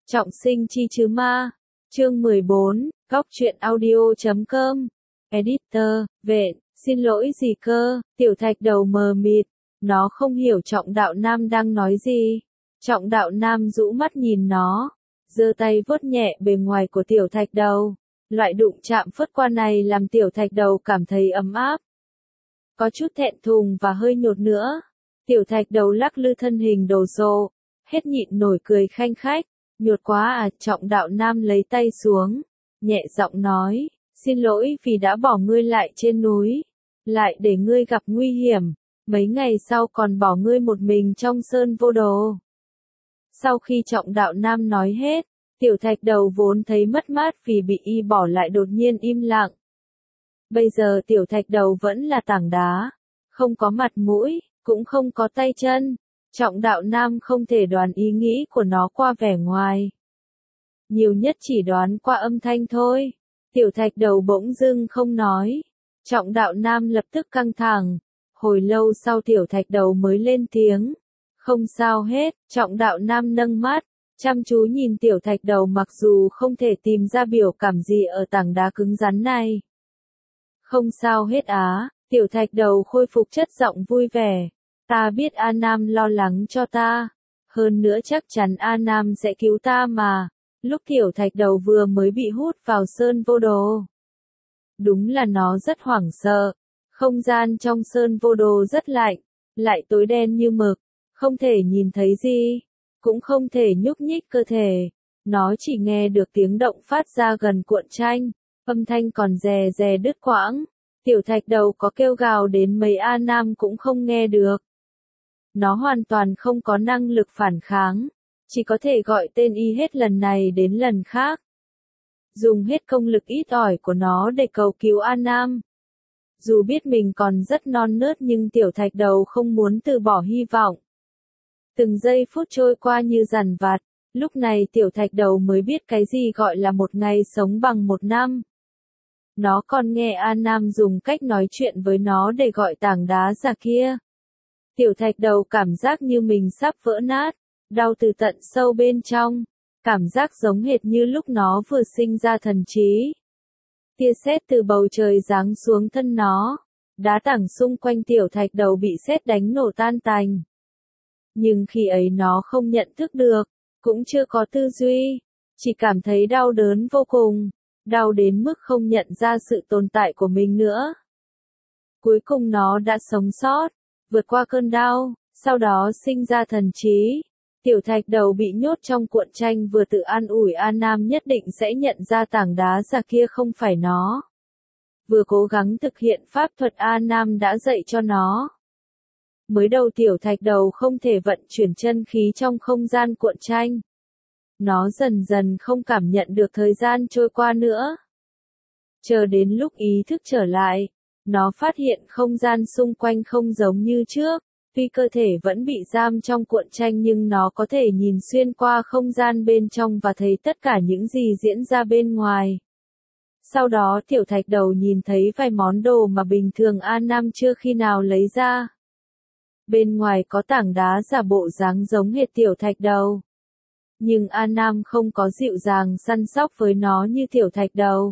Trọng sinh chi chứ ma. Chương 14, góc truyện audio.com. Editor, Vệ, xin lỗi gì cơ, Tiểu Thạch đầu mờ mịt, nó không hiểu Trọng Đạo Nam đang nói gì. Trọng Đạo Nam rũ mắt nhìn nó, giơ tay vuốt nhẹ bề ngoài của Tiểu Thạch đầu. Loại đụng chạm phất qua này làm Tiểu Thạch đầu cảm thấy ấm áp. Có chút thẹn thùng và hơi nhột nữa. Tiểu Thạch đầu lắc lư thân hình đồ sộ, hết nhịn nổi cười khanh khách. Nhột quá à, Trọng Đạo Nam lấy tay xuống, nhẹ giọng nói, xin lỗi vì đã bỏ ngươi lại trên núi, lại để ngươi gặp nguy hiểm, mấy ngày sau còn bỏ ngươi một mình trong sơn vô đồ. Sau khi Trọng Đạo Nam nói hết, Tiểu Thạch đầu vốn thấy mất mát vì bị y bỏ lại đột nhiên im lặng. Bây giờ Tiểu Thạch đầu vẫn là tảng đá, không có mặt mũi, cũng không có tay chân. Trọng Đạo Nam không thể đoán ý nghĩ của nó qua vẻ ngoài. Nhiều nhất chỉ đoán qua âm thanh thôi. Tiểu Thạch đầu bỗng dưng không nói. Trọng Đạo Nam lập tức căng thẳng. Hồi lâu sau Tiểu Thạch đầu mới lên tiếng. Không sao hết, Trọng Đạo Nam nâng mắt, chăm chú nhìn Tiểu Thạch đầu mặc dù không thể tìm ra biểu cảm gì ở tảng đá cứng rắn này. Không sao hết á, Tiểu Thạch đầu khôi phục chất giọng vui vẻ. Ta biết A Nam lo lắng cho ta. Hơn nữa chắc chắn A Nam sẽ cứu ta mà. Lúc Tiểu Thạch đầu vừa mới bị hút vào sơn vô đồ. Đúng là nó rất hoảng sợ. Không gian trong sơn vô đồ rất lạnh, lại tối đen như mực. Không thể nhìn thấy gì, cũng không thể nhúc nhích cơ thể. Nó chỉ nghe được tiếng động phát ra gần cuộn tranh. Âm thanh còn rè rè đứt quãng. Tiểu Thạch đầu có kêu gào đến mấy A Nam cũng không nghe được. Nó hoàn toàn không có năng lực phản kháng, chỉ có thể gọi tên y hết lần này đến lần khác. Dùng hết công lực ít ỏi của nó để cầu cứu A Nam. Dù biết mình còn rất non nớt nhưng Tiểu Thạch đầu không muốn từ bỏ hy vọng. Từng giây phút trôi qua như dằn vặt, lúc này Tiểu Thạch đầu mới biết cái gì gọi là một ngày sống bằng một năm. Nó còn nghe A Nam dùng cách nói chuyện với nó để gọi tảng đá ra kia. Tiểu Thạch đầu cảm giác như mình sắp vỡ nát, đau từ tận sâu bên trong, cảm giác giống hệt như lúc nó vừa sinh ra thần trí. Tia sét từ bầu trời giáng xuống thân nó, đá tảng xung quanh Tiểu Thạch đầu bị sét đánh nổ tan tành. Nhưng khi ấy nó không nhận thức được, cũng chưa có tư duy, chỉ cảm thấy đau đớn vô cùng, đau đến mức không nhận ra sự tồn tại của mình nữa. Cuối cùng nó đã sống sót, vượt qua cơn đau, sau đó sinh ra thần trí. Tiểu Thạch đầu bị nhốt trong cuộn tranh vừa tự an ủi A Nam nhất định sẽ nhận ra tảng đá già kia không phải nó. Vừa cố gắng thực hiện pháp thuật A Nam đã dạy cho nó. Mới đầu Tiểu Thạch đầu không thể vận chuyển chân khí trong không gian cuộn tranh. Nó dần dần không cảm nhận được thời gian trôi qua nữa. Chờ đến lúc ý thức trở lại, nó phát hiện không gian xung quanh không giống như trước, tuy cơ thể vẫn bị giam trong cuộn tranh nhưng nó có thể nhìn xuyên qua không gian bên trong và thấy tất cả những gì diễn ra bên ngoài. Sau đó Tiểu Thạch đầu nhìn thấy vài món đồ mà bình thường A Nam chưa khi nào lấy ra. Bên ngoài có tảng đá giả bộ dáng giống hệt Tiểu Thạch đầu. Nhưng A Nam không có dịu dàng săn sóc với nó như Tiểu Thạch đầu.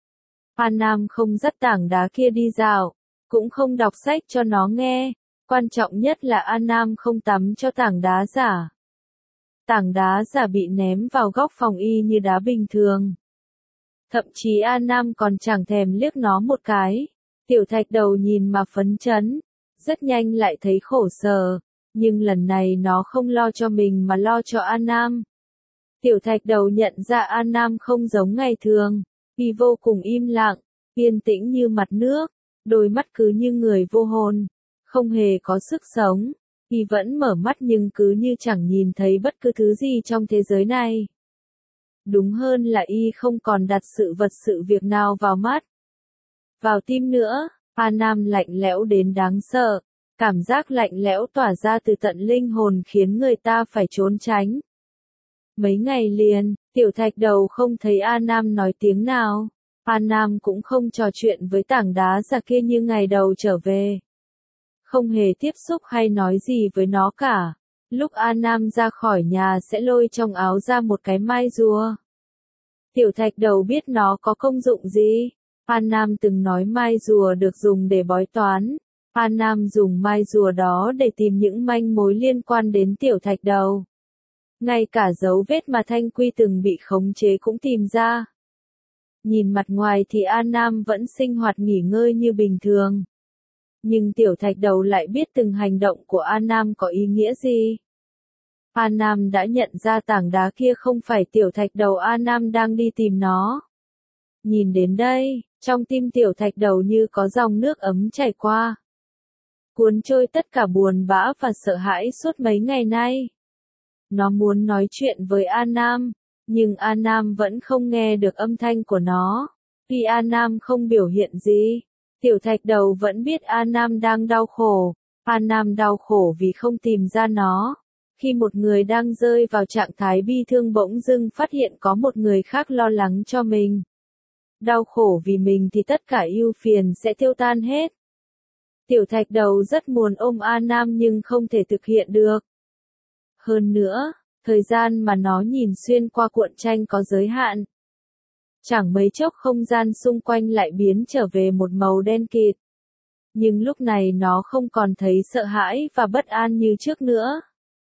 A Nam không dắt tảng đá kia đi dạo, cũng không đọc sách cho nó nghe, quan trọng nhất là A Nam không tắm cho tảng đá giả. Tảng đá giả bị ném vào góc phòng y như đá bình thường. Thậm chí A Nam còn chẳng thèm liếc nó một cái. Tiểu Thạch đầu nhìn mà phấn chấn, rất nhanh lại thấy khổ sở, nhưng lần này nó không lo cho mình mà lo cho A Nam. Tiểu Thạch đầu nhận ra A Nam không giống ngày thường. Y vô cùng im lặng, yên tĩnh như mặt nước, đôi mắt cứ như người vô hồn, không hề có sức sống. Y vẫn mở mắt nhưng cứ như chẳng nhìn thấy bất cứ thứ gì trong thế giới này. Đúng hơn là Y không còn đặt sự vật sự việc nào vào mắt, vào tim nữa. A Nam lạnh lẽo đến đáng sợ, cảm giác lạnh lẽo tỏa ra từ tận linh hồn khiến người ta phải trốn tránh. Mấy ngày liền, Tiểu Thạch đầu không thấy A Nam nói tiếng nào. A Nam cũng không trò chuyện với tảng đá già kia như ngày đầu trở về. Không hề tiếp xúc hay nói gì với nó cả. Lúc An Nam ra khỏi nhà sẽ lôi trong áo ra một cái mai rùa. Tiểu thạch đầu biết nó có công dụng gì. An Nam từng nói mai rùa được dùng để bói toán. An Nam dùng mai rùa đó để tìm những manh mối liên quan đến tiểu thạch đầu. Ngay cả dấu vết mà Thanh Quy từng bị khống chế cũng tìm ra. Nhìn mặt ngoài thì An Nam vẫn sinh hoạt nghỉ ngơi như bình thường. Nhưng tiểu thạch đầu lại biết từng hành động của An Nam có ý nghĩa gì. An Nam đã nhận ra tảng đá kia không phải tiểu thạch đầu An Nam đang đi tìm nó. Nhìn đến đây, trong tim tiểu thạch đầu như có dòng nước ấm chảy qua. Cuốn trôi tất cả buồn bã và sợ hãi suốt mấy ngày nay. Nó muốn nói chuyện với An Nam, nhưng An Nam vẫn không nghe được âm thanh của nó. Vì An Nam không biểu hiện gì, tiểu thạch đầu vẫn biết An Nam đang đau khổ. An Nam đau khổ vì không tìm ra nó. Khi một người đang rơi vào trạng thái bi thương bỗng dưng phát hiện có một người khác lo lắng cho mình. Đau khổ vì mình thì tất cả ưu phiền sẽ tiêu tan hết. Tiểu thạch đầu rất muốn ôm An Nam nhưng không thể thực hiện được. Hơn nữa, thời gian mà nó nhìn xuyên qua cuộn tranh có giới hạn. Chẳng mấy chốc không gian xung quanh lại biến trở về một màu đen kịt. Nhưng lúc này nó không còn thấy sợ hãi và bất an như trước nữa.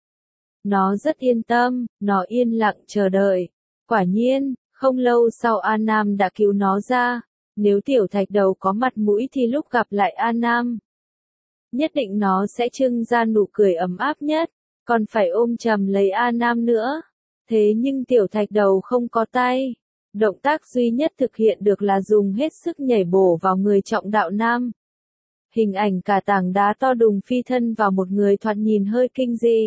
Nó rất yên tâm, nó yên lặng chờ đợi. Quả nhiên, không lâu sau An Nam đã cứu nó ra. Nếu tiểu thạch đầu có mặt mũi thì lúc gặp lại An Nam, nhất định nó sẽ trưng ra nụ cười ấm áp nhất, còn phải ôm chầm lấy An Nam nữa. Thế nhưng tiểu thạch đầu không có tay. Động tác duy nhất thực hiện được là dùng hết sức nhảy bổ vào người Trọng Đạo Nam. Hình ảnh cả tảng đá to đùng phi thân vào một người thoạt nhìn hơi kinh dị.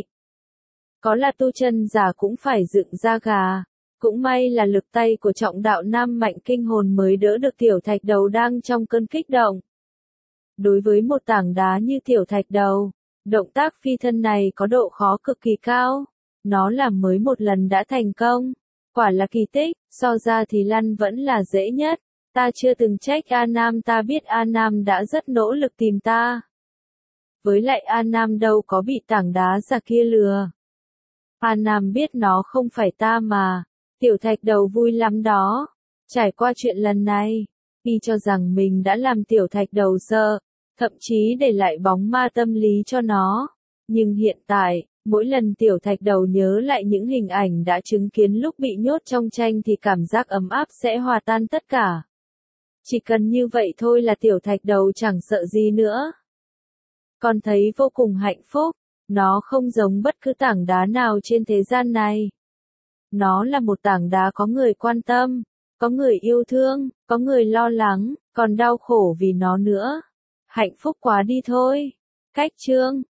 Có là tu chân giả cũng phải dựng da gà. Cũng may là lực tay của Trọng Đạo Nam mạnh kinh hồn mới đỡ được tiểu thạch đầu đang trong cơn kích động. Đối với một tảng đá như tiểu thạch đầu, động tác phi thân này có độ khó cực kỳ cao. Nó làm mới một lần đã thành công. Quả là kỳ tích, so ra thì lăn vẫn là dễ nhất. Ta chưa từng trách An Nam, ta biết An Nam đã rất nỗ lực tìm ta. Với lại An Nam đâu có bị tảng đá già kia lừa. An Nam biết nó không phải ta mà. Tiểu thạch đầu vui lắm đó. Trải qua chuyện lần này, y cho rằng mình đã làm tiểu thạch đầu sợ, thậm chí để lại bóng ma tâm lý cho nó. Nhưng hiện tại, mỗi lần tiểu thạch đầu nhớ lại những hình ảnh đã chứng kiến lúc bị nhốt trong tranh thì cảm giác ấm áp sẽ hòa tan tất cả. Chỉ cần như vậy thôi là tiểu thạch đầu chẳng sợ gì nữa. Con thấy vô cùng hạnh phúc, nó không giống bất cứ tảng đá nào trên thế gian này. Nó là một tảng đá có người quan tâm, có người yêu thương, có người lo lắng, còn đau khổ vì nó nữa. Hạnh phúc quá đi thôi. Cách chương